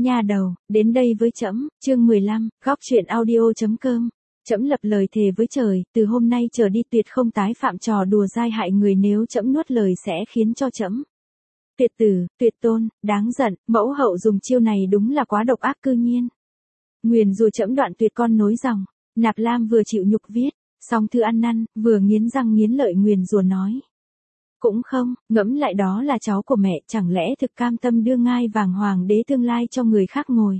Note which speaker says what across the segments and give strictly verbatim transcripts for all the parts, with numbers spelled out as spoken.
Speaker 1: Nha đầu, đến đây với trẫm, chương mười lăm, góc truyện audio chấm com. Trẫm lập lời thề với trời, từ hôm nay trở đi tuyệt không tái phạm trò đùa dai hại người, nếu trẫm nuốt lời sẽ khiến cho trẫm tuyệt tử, tuyệt tôn, đáng giận. Mẫu hậu dùng chiêu này đúng là quá độc ác cư nhiên. Nguyền rủa trẫm đoạn tuyệt con nối dòng. Nạp Lam vừa chịu nhục viết xong thư ăn năn, vừa nghiến răng nghiến lợi nguyền rủa nói. Cũng không, ngẫm lại đó là cháu của mẹ, chẳng lẽ thực cam tâm đưa ngai vàng hoàng đế tương lai cho người khác ngồi.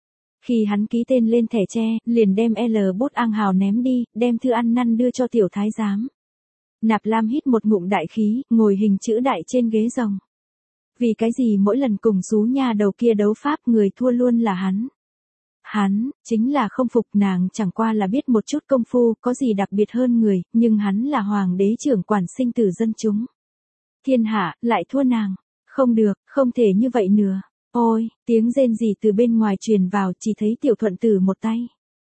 Speaker 1: Khi hắn ký tên lên thẻ tre, liền đem L bút ang hào ném đi, đem thư ăn năn đưa cho tiểu thái giám. Nạp Lam hít một ngụm đại khí, ngồi hình chữ đại trên ghế rồng. Vì cái gì mỗi lần cùng xú nha đầu kia đấu pháp người thua luôn là hắn. Hắn, chính là không phục, nàng chẳng qua là biết một chút công phu, có gì đặc biệt hơn người, nhưng hắn là hoàng đế trưởng quản sinh tử dân chúng. Thiên hạ, lại thua nàng. Không được, không thể như vậy nữa. Ôi, tiếng rên rỉ từ bên ngoài truyền vào, chỉ thấy tiểu thuận tử một tay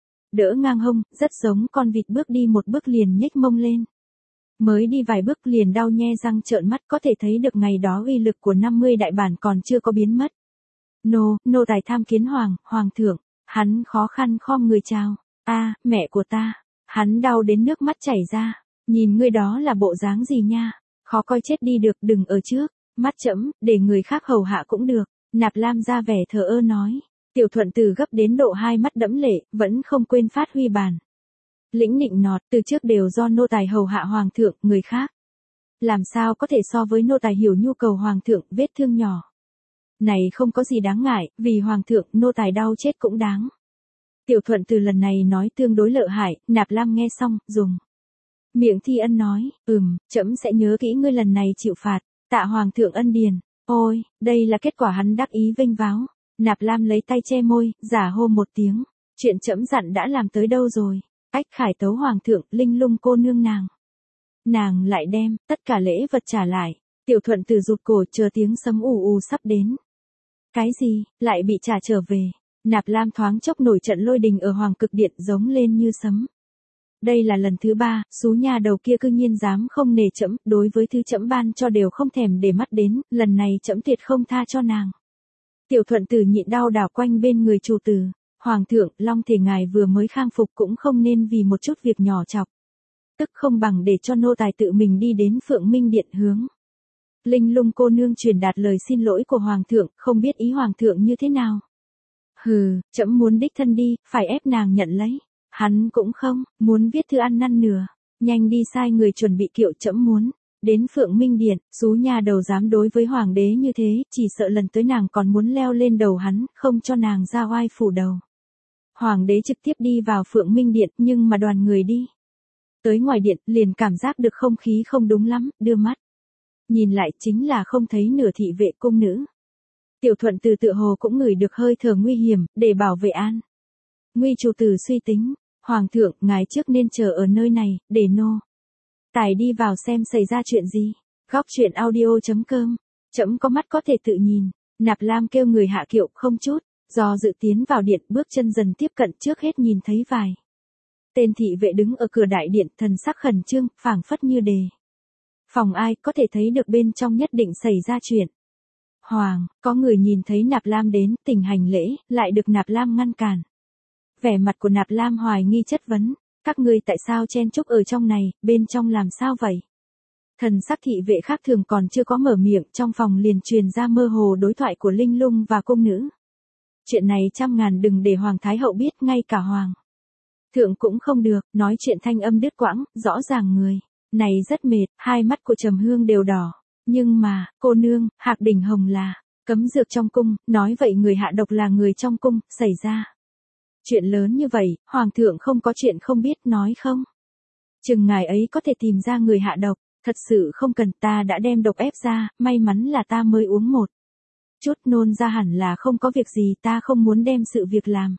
Speaker 1: đỡ ngang hông, rất giống con vịt, bước đi một bước liền nhếch mông lên. Mới đi vài bước liền đau nhe răng trợn mắt, có thể thấy được ngày đó uy lực của năm mươi đại bản còn chưa có biến mất. Nô, nô tài tham kiến hoàng, hoàng thượng. Hắn khó khăn khom người chào. A, mẹ của ta. Hắn đau đến nước mắt chảy ra. Nhìn ngươi đó là bộ dáng gì nha. Khó coi chết đi được, đừng ở trước mắt trẫm, để người khác hầu hạ cũng được. Nạp Lam ra vẻ thờ ơ nói. Tiểu thuận tử gấp đến độ hai mắt đẫm lệ, vẫn không quên phát huy bản lĩnh nịnh nọt, từ trước đều do nô tài hầu hạ hoàng thượng, người khác làm sao có thể so với nô tài hiểu nhu cầu hoàng thượng, vết thương nhỏ này không có gì đáng ngại, vì hoàng thượng nô tài đau chết cũng đáng. Tiểu thuận từ lần này nói tương đối lợi hại. Nạp Lam nghe xong, dùng miệng thi ân nói, ừm, trẫm sẽ nhớ kỹ ngươi lần này chịu phạt, tạ hoàng thượng ân điền. Ôi, đây là kết quả hắn đắc ý vênh váo. Nạp Lam lấy tay che môi, giả hô một tiếng, chuyện trẫm dặn đã làm tới đâu rồi. Ách, khải tấu hoàng thượng, linh lung cô nương nàng. Nàng lại đem tất cả lễ vật trả lại. Tiểu thuận từ rụt cổ, chờ tiếng sấm ù ù sắp đến. Cái gì, lại bị trả trở về. Nạp Lam thoáng chốc nổi trận lôi đình ở hoàng cực điện, giống lên như sấm. Đây là lần thứ ba, xú nha đầu kia cư nhiên dám không nể trẫm, đối với thứ trẫm ban cho đều không thèm để mắt đến, lần này trẫm tuyệt không tha cho nàng. Tiểu thuận tử nhịn đau đảo quanh bên người chủ tử. Hoàng thượng, long thể ngài vừa mới khang phục cũng không nên vì một chút việc nhỏ chọc tức, không bằng để cho nô tài tự mình đi đến Phượng Minh điện hướng linh lung cô nương truyền đạt lời xin lỗi của hoàng thượng, không biết ý hoàng thượng như thế nào. Hừ, trẫm muốn đích thân đi, phải ép nàng nhận lấy. Hắn cũng không muốn viết thư ăn năn nửa, nhanh đi sai người chuẩn bị kiệu, trẫm muốn đến Phượng Minh điện. Xú nha đầu dám đối với hoàng đế như thế, chỉ sợ lần tới nàng còn muốn leo lên đầu hắn, không cho nàng ra oai phủ đầu. Hoàng đế trực tiếp đi vào Phượng Minh điện, nhưng mà đoàn người đi tới ngoài điện, liền cảm giác được không khí không đúng lắm, đưa mắt nhìn lại chính là không thấy nửa thị vệ cung nữ. Tiểu thuận từ tựa hồ cũng ngửi được hơi thở nguy hiểm, để bảo vệ an nguy chủ tử suy tính, hoàng thượng, ngài trước nên chờ ở nơi này, để nô tài đi vào xem xảy ra chuyện gì. Góc truyện audio chấm com. Trẫm có mắt có thể tự nhìn. Nạp Lam kêu người hạ kiệu, không chút do dự tiến vào điện, bước chân dần tiếp cận, trước hết nhìn thấy vài tên thị vệ đứng ở cửa đại điện, thần sắc khẩn trương, phảng phất như đề phòng ai, có thể thấy được bên trong nhất định xảy ra chuyện. Hoàng, có người nhìn thấy Nạp Lam đến, tình hành lễ, lại được Nạp Lam ngăn cản. Vẻ mặt của Nạp Lam hoài nghi chất vấn, các ngươi tại sao chen chúc ở trong này, bên trong làm sao vậy? Thần sắc thị vệ khác thường còn chưa có mở miệng, trong phòng liền truyền ra mơ hồ đối thoại của linh lung và cung nữ. Chuyện này trăm ngàn đừng để hoàng thái hậu biết, ngay cả hoàng thượng cũng không được. Nói chuyện thanh âm đứt quãng, rõ ràng người này rất mệt, hai mắt của Trầm Hương đều đỏ. Nhưng mà, cô nương, Hạc Đỉnh Hồng là cấm dược trong cung, nói vậy người hạ độc là người trong cung, xảy ra chuyện lớn như vậy, hoàng thượng không có chuyện không biết, nói không chừng ngài ấy có thể tìm ra người hạ độc. Thật sự không cần, ta đã đem độc ép ra, may mắn là ta mới uống một chút nôn ra, hẳn là không có việc gì, ta không muốn đem sự việc làm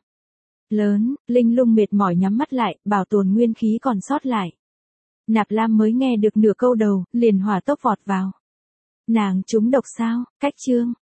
Speaker 1: lớn. Linh lung mệt mỏi nhắm mắt lại, bảo tồn nguyên khí còn sót lại. Nạp Lam mới nghe được nửa câu đầu, liền hỏa tốc vọt vào. Nàng trúng độc sao? Cách chương